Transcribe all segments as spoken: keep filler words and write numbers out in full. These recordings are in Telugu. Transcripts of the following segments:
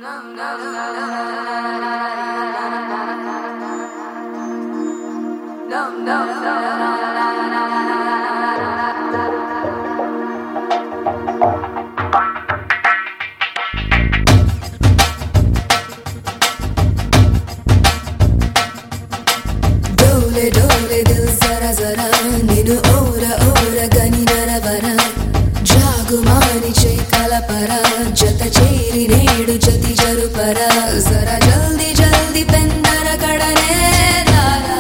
डोले डोले दिल जरा जरा निनु ओरा ओरा गनी नरवरा जागुमानी चै कलपरा जत चेरी नेडु जति जरुपरा जरा जल्दी जल्दी पेन्नर कड़ने दारा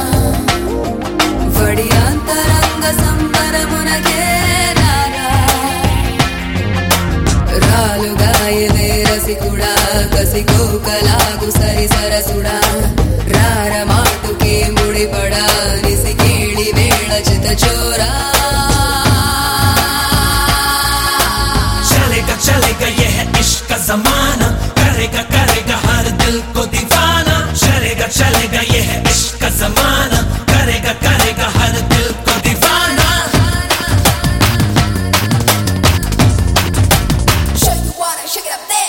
वडी अंतरंग संबरमुनगे दारा रालुगायवे रसिकुडा कसिको कलागु सरि सरसुडा रार माटुके मुडिपडा निसि केळि वेळ चित चोरा चलेगा चलेगा ये है इश्क का जमाना करेगा करेगा हर दिल को दीवाना चलेगा चलेगा ये है इश्क का जमाना करेगा करेगा हर दिल को दीवाना Show you wanna shake it up there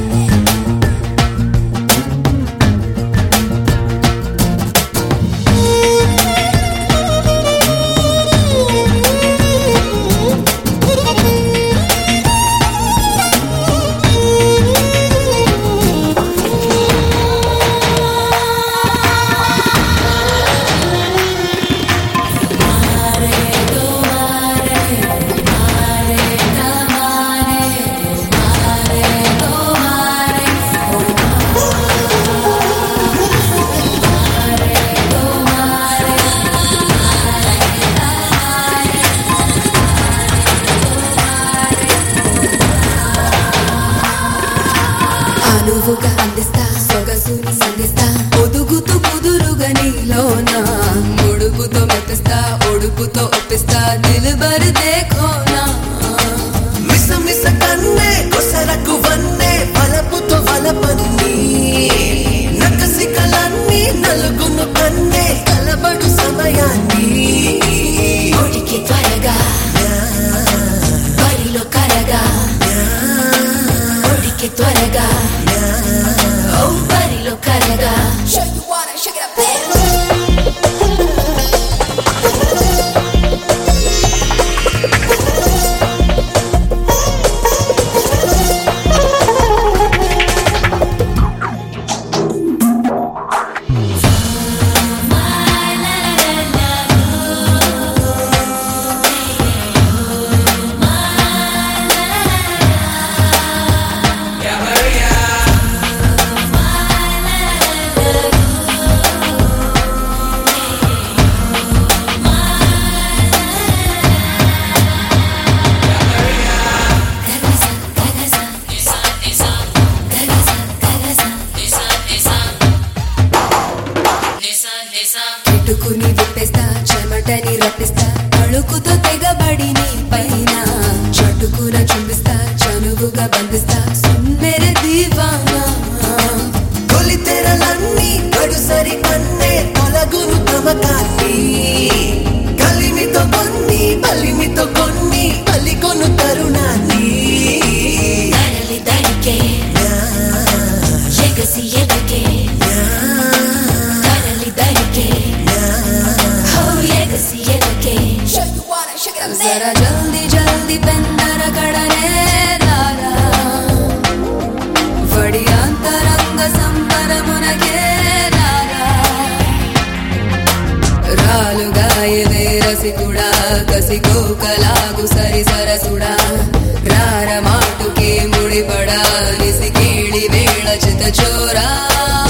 అనువుగా అందిస్తా సొగసుని సంధిస్తా ఒదుగుతూ కుదురుగా నీలోనా ముడుపుతో మెప్పిస్తా ఒడుపుతో ఒప్పిస్తా దిల్బర్ దేఖోనా మిస మిస కన్నే కొసరకు వన్నే వలపుతో వలపన్ని నకసి కలన్ని నలుగును కన్నే కలబడు సమయాన్ని ఒడికి త్వరగా బరిలో కరగా ఒడికి త్వరగా ఓ బరిలో కరగా Show you wanna shake it up there కిటుకుని విప్పేస్తా చెమటని రప్పిస్తా అణుకుతో తెగబడి నీ పైన చటుకున చుంబిస్తా చనువుగా బంధిస్తా సుమ్మెర దీవానా తొలి తెరలన్నీ గడుసరి కన్నే తొలగును తమకాన్ని కలిమితో కొన్ని బలిమితో కొన్ని పలికొను తరుణాన్ని తరలి దడికే ఎగసి ఎదకే తరలి దడికే ఓ ఎగసి ఎదకే జరా జల్దీ జల్దీ పెన్నర కడనే దారా వడి అంతరంగ సంబరమునగే దారా రాలుగాయవే రసికుడా కసికో కలాగు సరి సరసుడా రార మాటుకే ముడిపడా నిసి కేళి వేళ చిత చోరా